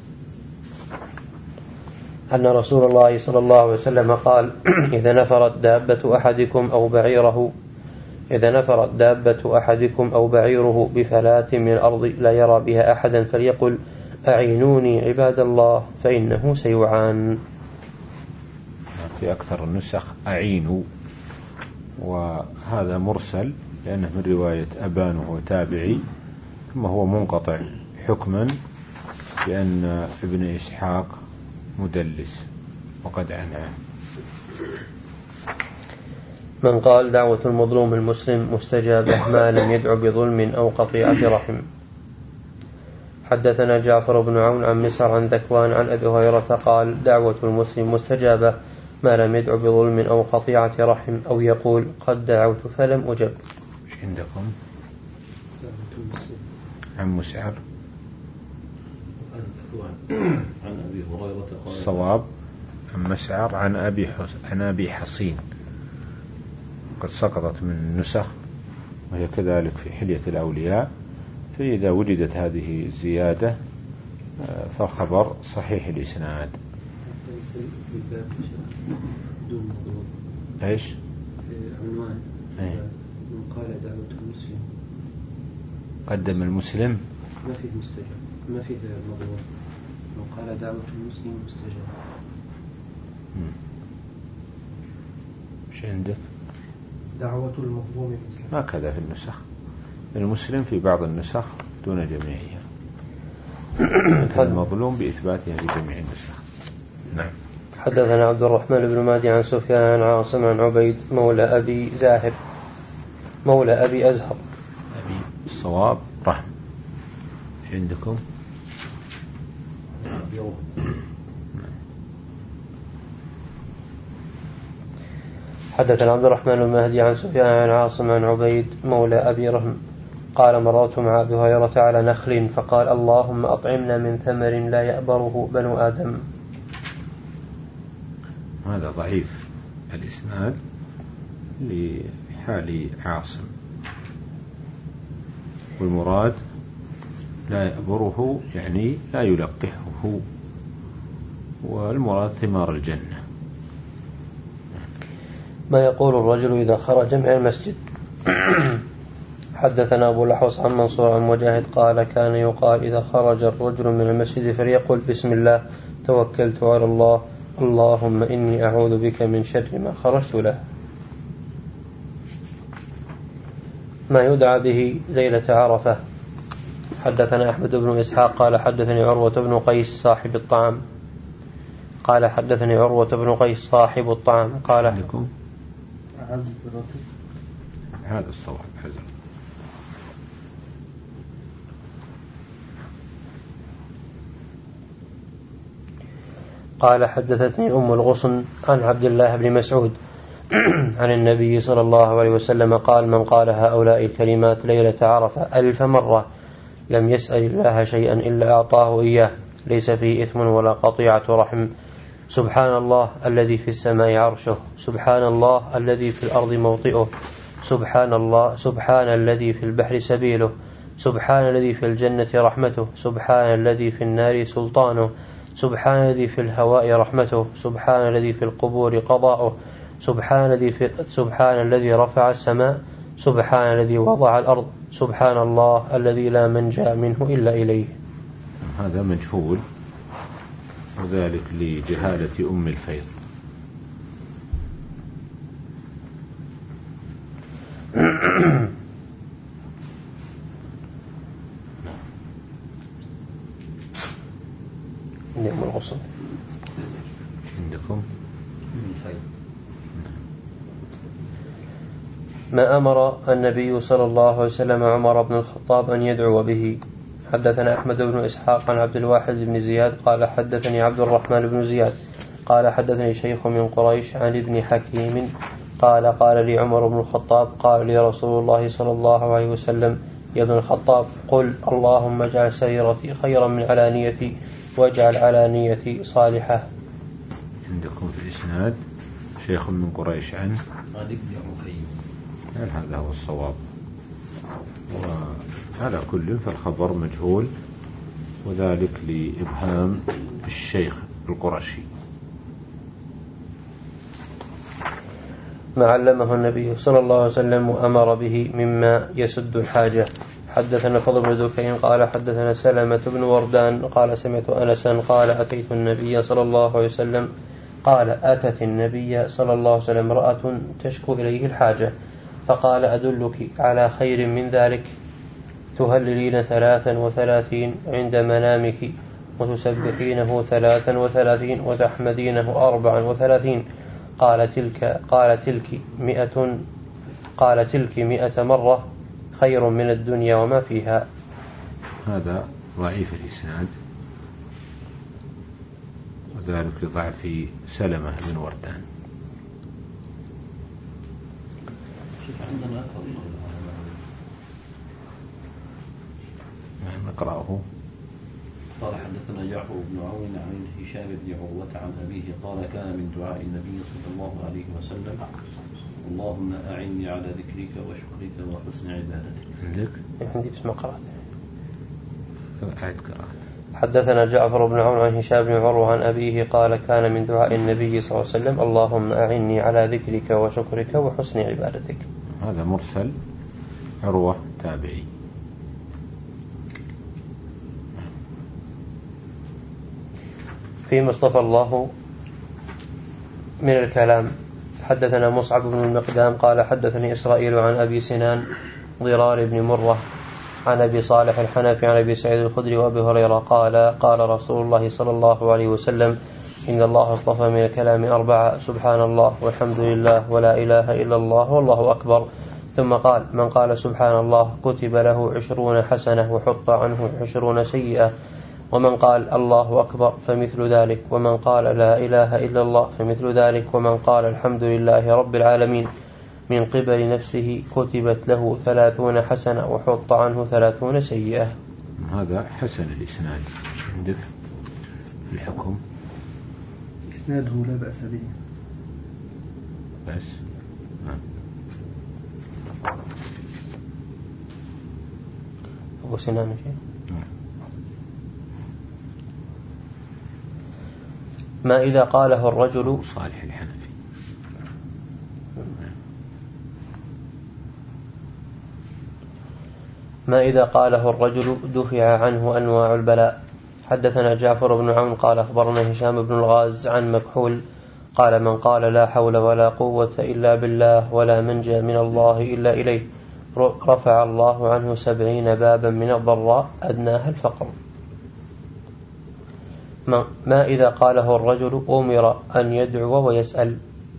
أن رسول الله صلى الله عليه وسلم قال: إذا نفرت دابة أحدكم أو بعيره إذا نفرت دابة أحدكم أو بعيره بفلاة من الأرض لا يرى بها أحدا فليقل: أعينوني عباد الله فإنه سيعان. في أكثر النسخ أعينوا، وهذا مرسل لأنه من رواية أبان وهو تابعي، ثم هو منقطع حكما بأن ابن إسحاق مدلس وقد عناه. من قال: دعوة المظلوم المسلم مستجابة ما لم يدع بظلم أو قطيعة رحم. حدثنا جعفر بن عون عن مسعر عن ذكوان عن أبي هريرة قال: دعوة المسلم مستجابة ما لم يدع بظلم أو قطيعة رحم، أو يقول: قد دعوت فلم أجب. ايش عندكم؟ عن مسعر عن أبي هريرة قال: الصواب عن مسعر عن أبي عن أبي حصين، قد سقطت من النسخ وهي كذلك في حلية الأولياء، فإذا وجدت هذه الزيادة فالخبر صحيح الإسناد. ايش؟ عنوان من قال دعوة المسلم قدم المسلم ما فيه مستجاب، ما فيه مضمون. من قال دعوة المسلم مستجاب. ايش عندك؟ دعوة المظلوم المسلم هكذا في النسخ، المسلم في بعض النسخ دون جميعها، المظلوم بإثباتها في جميع النسخ. نعم. حدثنا عبد الرحمن بن مهدي عن سفيان عن عاصم عن عبيد مولى أبي زاهر مولى أبي أزهر. أبي الصواب رحم. ايش عندكم؟ حدثنا عبد الرحمن بن مهدي عن سفيان عن عاصم عن عبيد مولى أبي رهم قال: مررت مع أبي هريرة على نخل فقال: اللهم أطعمنا من ثمر لا يأبره بنو آدم. هذا ضعيف الإسناد لحال عاصم، والمراد لا يأبره يعني لا يلقحه، والمراد ثمار الجنة. ما يقول الرجل إذا خرج من المسجد. حدثنا أبو الأحوص عن منصور عن مجاهد قال كان يقال إذا خرج الرجل من المسجد فليقل بسم الله توكلت على الله اللهم إني أعوذ بك من شر ما خرجت له. ما يدعى به ليلة عرفة. حدثنا أحمد بن إسحاق قال حدثني عروة بن قيس صاحب الطعام قال حدثني عروة بن قيس صاحب الطعام قال لكم هذا الصواب حزر. قال حدثتني أم الغصن عن عبد الله بن مسعود عن النبي صلى الله عليه وسلم قال من قال هؤلاء الكلمات ليلة عرفة ألف مرة لم يسأل الله شيئا إلا أعطاه إياه ليس فيه إثم ولا قطيعة رحم. سبحان الله الذي في السماء عرشه، سبحان الله الذي في الأرض موطئه، سبحان الله سبحان الذي في البحر سبيله، سبحان الذي في الجنة رحمته، سبحان الذي في النار سلطانه، سبحان الذي في الهواء رحمته، سبحان الذي في القبور قضاؤه، سبحان الذي في سبحان الذي رفع السماء، سبحان الذي وضع الأرض، سبحان الله الذي لا منجا منه إلا إليه. هذا مجهول، وذلك لجهالة أم الفيض. عندكم الغصن عندكم ما أمر النبي صلى الله عليه وسلم عمر بن الخطاب أن يدعو به. حدثنا أحمد بن إسحاق عن عبد الواحد بن زياد قال حدثني عبد الرحمن بن زياد قال حدثني شيخ من قريش عن ابن حكيم قال قال لي عمر بن الخطاب قال لي رسول الله صلى الله عليه وسلم يا ابن الخطاب قل اللهم اجعل سريرتي خيرا من علانيتي واجعل علانيتي صالحة. عندكم في الإسناد شيخ من قريش عن هذا هو الصواب، وعلى كل فالخبر مجهول، وذلك لإبهام الشيخ القرشي. ما علمه النبي صلى الله عليه وسلم وأمر به مما يسد الحاجة. حدثنا فضل بن ذكين قال حدثنا سلمة بن وردان قال سمعت أنسا قال أتيت النبي صلى الله عليه وسلم قال أتت النبي صلى الله عليه وسلم امرأة تشكو إليه الحاجة فقال أدلك على خير من ذلك تهللين ثلاثا وثلاثين عند منامك وتسبحينه ثلاثا وثلاثين وتحمدينه أربعا وثلاثين قال تلك قال تلك مئة قال تلك مئة مرة خير من الدنيا وما فيها. هذا ضعيف الإسناد، وذلك لضعف سلمة بن وردان. نقرأه. قال حدثنا جعفر بن عون عن هشام بن عروة عن أبيه قال كان من دعاء النبي صلى الله عليه وسلم اللهم أعني على ذكرك وشكرك وحسن عبادتك. عندك؟ عندي بسم قرأت. أعد قراءة. حدثنا جعفر بن عون عن هشام بن عروة عن أبيه قال كان من دعاء النبي صلى الله عليه وسلم اللهم أعني على ذكرك وشكرك وحسن عبادتك. هذا مرسل، عروة تابعي. فيما اصطفى الله من الكلام. حدثنا مصعب بن المقدام قال حدثني إسرائيل عن أبي سنان ضرار بن مرة عن أبي صالح الحنفي عن أبي سعيد الخدري وأبي هريرة قال قال رسول الله صلى الله عليه وسلم إن الله اصطفى من الكلام أربعة سبحان الله والحمد لله ولا إله إلا الله والله أكبر. ثم قال من قال سبحان الله كتب له عشرون حسنة وحط عنه عشرون سيئة، ومن قال الله أكبر فمثل ذلك، ومن قال لا إله إلا الله فمثل ذلك، ومن قال الحمد لله رب العالمين من قبل نفسه كتبت له ثلاثون حسنة وحط عنه ثلاثون سيئة. هذا حسن الإسناد. عندك الحكم إسناده لا بأس به بس. وسنان فيه. ما إذا قاله الرجل صالح الحنفي. ما إذا قاله الرجل دفع عنه أنواع البلاء. حدثنا جعفر بن عون قال أخبرنا هشام بن الغاز عن مكحول قال من قال لا حول ولا قوة إلا بالله ولا منجى من الله إلا إليه رفع الله عنه سبعين بابا من الضراء أدناها الفقر. ما إذا قاله الرجل أمر أن يدعو ويسأل.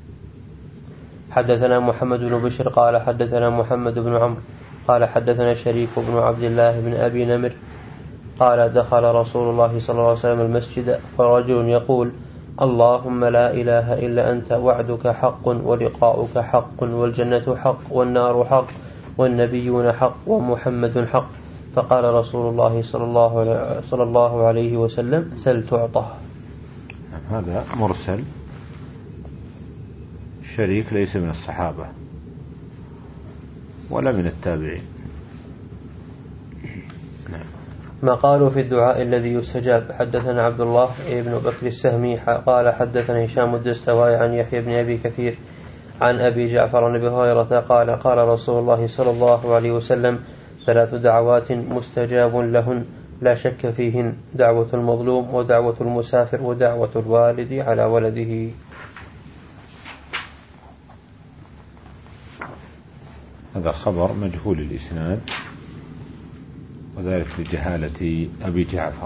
حدثنا محمد بن بشر قال حدثنا محمد بن عمرو قال حدثنا شريك بن عبد الله بن أبي نمر قال دخل رسول الله صلى الله عليه وسلم المسجد فرجل يقول اللهم لا إله إلا أنت وعدك حق ولقاؤك حق والجنة حق والنار حق والنبيون حق ومحمد حق. فقال رسول الله صلى الله, صلى الله عليه وسلم سل تعطى. هذا مرسل. شريك ليس من الصحابة ولا من التابعين. ما قالوا في الدعاء الذي يستجاب. حدثنا عبد الله بن بكر السهمي قال حدثنا هشام الدستوائي عن يحيى بن أبي كثير عن أبي جعفر عن أبي هريرة قال قال رسول الله صلى الله عليه وسلم ثلاث دعوات مستجاب لهن لا شك فيهن دعوة المظلوم ودعوة المسافر ودعوة الوالد على ولده. هذا خبر مجهول الإسناد وذلك لجهالة أبي جعفر.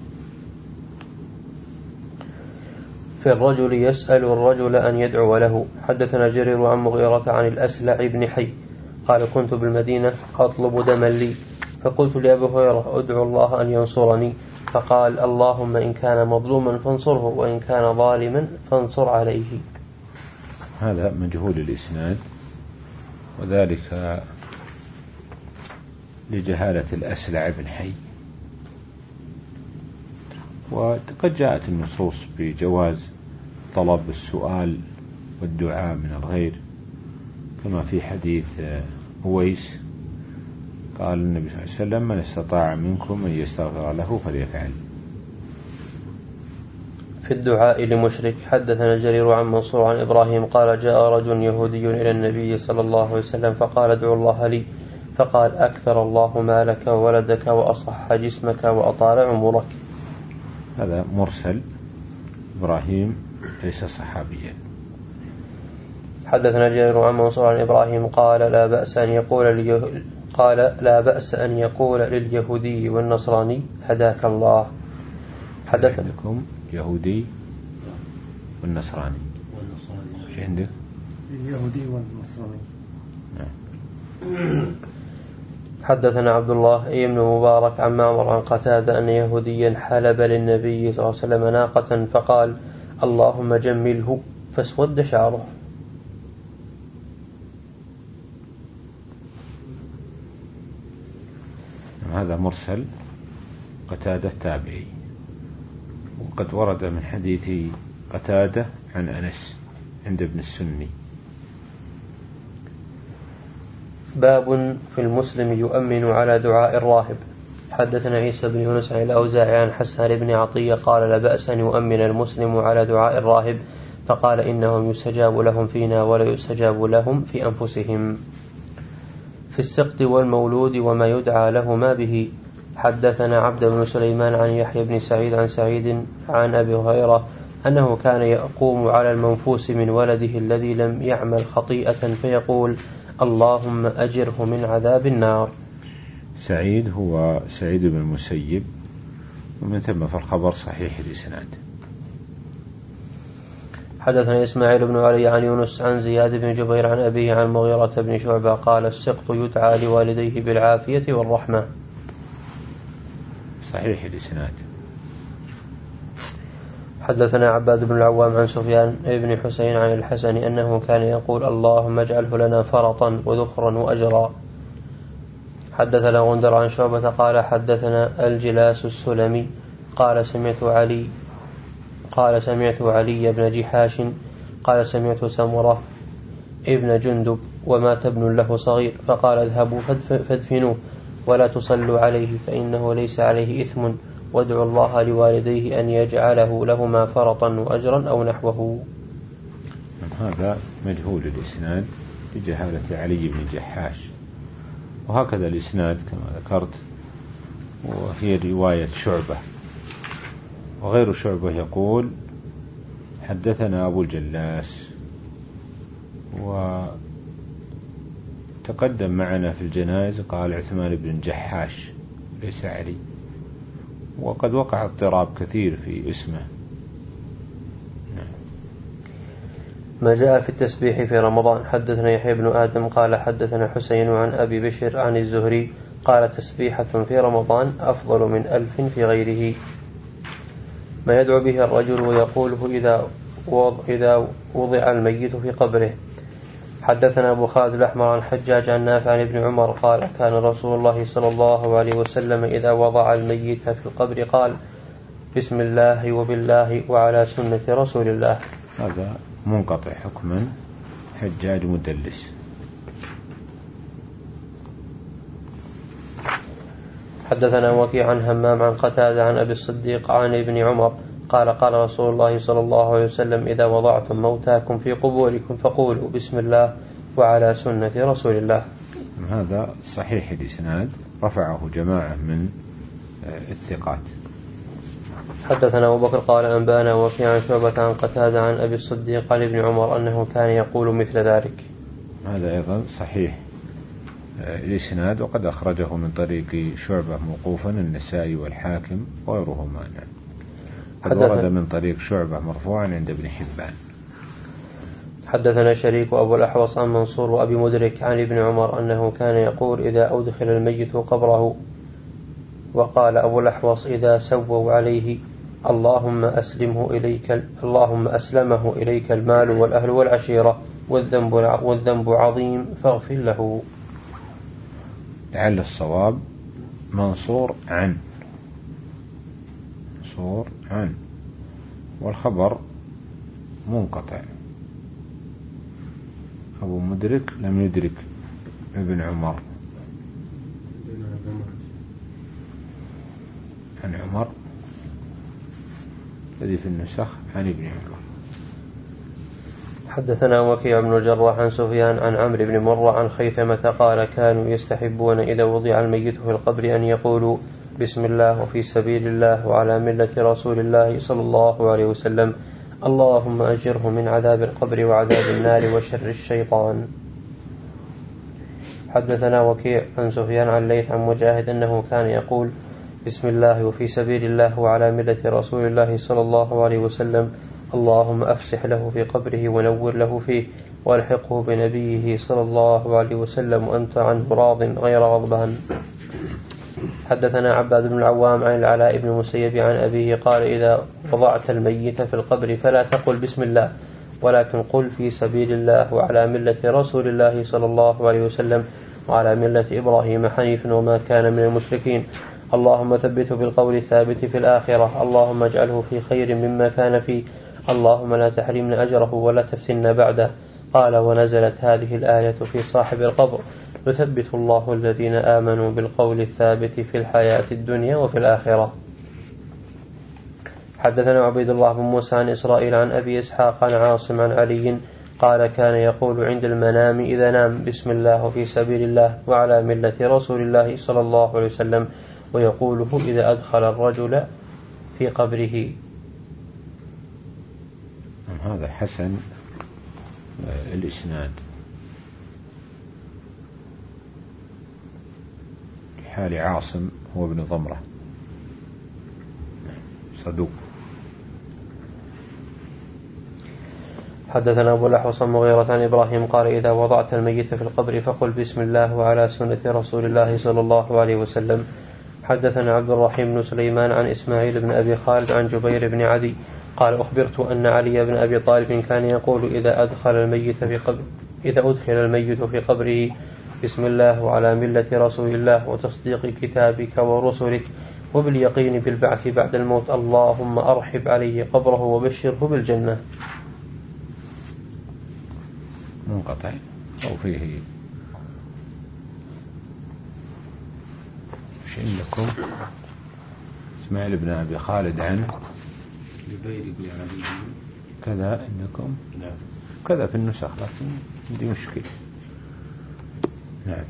في الرجل يسأل الرجل أن يدعو له. حدثنا جرير عن مغيرة عن الأسلع بن حي قال كنت بالمدينة أطلب دما لي فقلت لأبي هريرة أدعو الله أن ينصرني فقال اللهم إن كان مظلوما فانصره وإن كان ظالما فانصر عليه. هذا مجهول الإسناد وذلك لجهالة الأسلع بن حي. وقد جاءت النصوص بجواز طلب السؤال والدعاء من الغير كما في حديث أويس قال النبي صلى الله عليه وسلم من استطاع منكم أن يستغفر له فليفعل. في الدعاء لمشرك. حدثنا جرير عن منصور عن إبراهيم قال جاء رجل يهودي إلى النبي صلى الله عليه وسلم فقال ادعو الله لي فقال أكثر الله مالك وولدك وأصح جسمك وأطال عمرك. هذا مرسل. إبراهيم ليس صحابيا. حدثنا جرير عن منصور عن إبراهيم قال لا بأس أن يقول ليه... قال لا بأس أن يقول لليهودي والنصراني هداك الله. حدثنا لكم يهودي والنصراني. ايش عندك؟ اليهودي والنصراني. نعم. حدثنا عبد الله بن مبارك عن معمر عن قتادة أن يهوديا حلب للنبي صلى الله عليه وسلم ناقة فقال اللهم جمله فاسود شعره. هذا مرسل. قتادة تابعي وقد ورد من حديث قتادة عن أنس عند ابن السني. باب في المسلم يؤمن على دعاء الراهب. حدثنا عيسى بن يونس عن الأوزاعي عن حسان بن عطية قال لا بأس أن يؤمن المسلم على دعاء الراهب فقال إنهم يستجاب لهم فينا ولا يستجاب لهم في أنفسهم. في السقط والمولود وما يدعى لهما به. حدثنا عبد بن سليمان عن يحيى بن سعيد عن سعيد عن أبي هريرة أنه كان يقوم على المنفوس من ولده الذي لم يعمل خطيئة فيقول اللهم أجره من عذاب النار. سعيد هو سعيد بن المسيب ومن ثم فالخبر صحيح الإسناد. حدثنا إسماعيل بن علي عن يونس عن زياد بن جبير عن أبيه عن مغيرة بن شعبة قال السقط يدعى لوالديه بالعافية والرحمة. صحيح الإسناد. حدثنا عباد بن العوام عن سفيان بن حسين عن الحسن أنه كان يقول اللهم اجعله لنا فرطا وذخرا وأجرا. حدثنا غندر عن شعبة قال حدثنا الجلاس السلمي قال سمعت علي قال سمعت علي بن جحاش قال سمعت سمرة ابن جندب ومات ابن له صغير فقال اذهبوا فادفنوه ولا تصلوا عليه فإنه ليس عليه إثم وادعوا الله لوالديه أن يجعله لهما فرطا وأجرا أو نحوه. هذا مجهول الإسناد بجهالة علي بن جحاش. وهكذا الإسناد كما ذكرت وهي رواية شعبة، وغير شعبة يقول حدثنا أبو الجلاس، وتقدم معنا في الجنائز قال عثمان بن جحاش ليس علي، وقد وقع اضطراب كثير في اسمه. ما جاء في التسبيح في رمضان. حدثنا يحيى بن آدم قال حدثنا حسين عن أبي بشر عن الزهري قال تسبيحة في رمضان أفضل من ألف في غيره. ما يدعو به الرجل ويقوله إذا إذا وضع الميت في قبره. حدثنا أبو خالد الأحمر عن حجاج عن نافع عن ابن عمر قال كان رسول الله صلى الله عليه وسلم إذا وضع الميت في القبر قال بسم الله وبالله وعلى سنة رسول الله. هذا منقطع حكما، حجاج مدلس. حدثنا وكيع عن همام عن قتادة عن أبي الصديق عن ابن عمر قال قال رسول الله صلى الله عليه وسلم إذا وضعتم موتاكم في قبوركم فقولوا بسم الله وعلى سنة رسول الله. هذا صحيح الإسناد، رفعه جماعة من الثقات. حدثنا أبو بكر قال أنبانا وكيع عن شعبة عن قتادة عن أبي الصديق عن ابن عمر أنه كان يقول مثل ذلك. هذا أيضا صحيح الإسناد، وقد أخرجه من طريق شعبة موقوفا النسائي والحاكم وغيرهما. قد ورد من طريق شعبة مرفوعا عند ابن حبان. حدثنا شريك وأبو الأحوص عن منصور وأبي مدرك عن ابن عمر أنه كان يقول إذا أدخل الميت قبره. وقال أبو الأحوص إذا سووا عليه اللهم أسلمه إليك اللهم أسلمه إليك المال والأهل والعشيرة والذنب والذنب عظيم فاغفر له. لعل الصواب منصور عن منصور عن والخبر منقطع. أبو مدرك لم يدرك ابن عمر عن عمر الذي في النسخ عن ابن عمر. حدثنا وكيع بن الجراح عن سفيان عن عمرو بن مرة عن خيثمة قال كانوا يستحبون إذا وضع الميت في القبر أن يقولوا بسم الله وفي سبيل الله وعلى ملة رسول الله صلى الله عليه وسلم اللهم أجره من عذاب القبر وعذاب النار وشر الشيطان. حدثنا وكيع عن سفيان عن ليث عن مجاهد أنه كان يقول بسم الله وفي سبيل الله وعلى ملة رسول الله صلى الله عليه وسلم اللهم أفسح له في قبره ونور له فيه والحقه بنبيه صلى الله عليه وسلم وأنت عنه راض غير غضبان. حدثنا عباد بن العوام عن العلاء بن المسيب عن أبيه قال إذا وضعت الميت في القبر فلا تقل بسم الله ولكن قل في سبيل الله وعلى ملة رسول الله صلى الله عليه وسلم وعلى ملة إبراهيم حنيفا وما كان من المشركين اللهم ثبته بالقول الثابت في الآخرة اللهم اجعله في خير مما كان فيه اللهم لا تحرمنا أجره ولا تفتنا بعده. قال ونزلت هذه الآية في صاحب القبر يثبت الله الذين آمنوا بالقول الثابت في الحياة الدنيا وفي الآخرة. حدثنا عبيد الله بن موسى عن إسرائيل عن أبي إسحاق عن عاصم عن علي قال كان يقول عند المنام إذا نام بسم الله وفي سبيل الله وعلى ملة رسول الله صلى الله عليه وسلم ويقوله إذا أدخل الرجل في قبره. هذا حسن الإسناد حال عاصم هو ابن ضمرة صدوق. حدثنا أبو الأحوص مغيرة عن إبراهيم قال إذا وضعت الميت في القبر فقل بسم الله وعلى سنة رسول الله صلى الله عليه وسلم. حدثنا عبد الرحيم بن سليمان عن إسماعيل بن أبي خالد عن جبير بن عدي قال أخبرت أن علي بن أبي طالب كان يقول إذا أدخل الميت في قبر إذا أدخل الميت في قبره بسم الله وعلى ملة رسول الله وتصديق كتابك ورسلك وباليقين بالبعث بعد الموت اللهم أرحب عليه قبره وبشره بالجنة. منقطع أو فيه وش عندكم؟ إسماعيل بن أبي خالد عن جبير بن عدي كذا عندكم؟ نعم. كذا في النسخ لكن عندي مشكلة. نعم.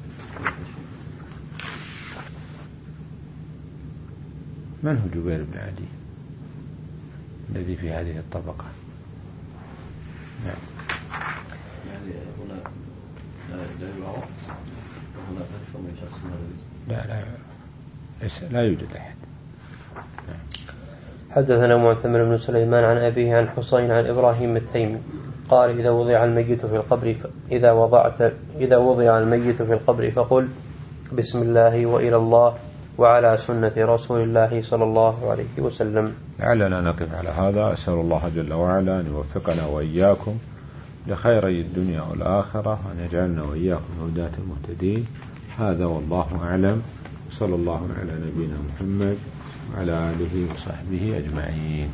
من هو جبير بن عدي الذي في هذه الطبقة؟ نعم. يعني هنا لا يعرف وهنا أكثر من شخص لا لا لا يوجد أحد. نعم. حدثنا معتمر بن سليمان عن أبيه عن حسين عن إبراهيم التيمي قال إذا وضع الميت في القبر إذا وضعت إذا وضع الميت في القبر فقل بسم الله وإلى الله وعلى سنة رسول الله صلى الله عليه وسلم. لعلنا نقف على هذا. أسأل الله جل وعلا أن يوفقنا وإياكم لخيري الدنيا والآخرة وأن يجعلنا وإياكم هداة المهتدين. هذا والله أعلم. صلى الله على نبينا محمد وعلى آله وصحبه أجمعين.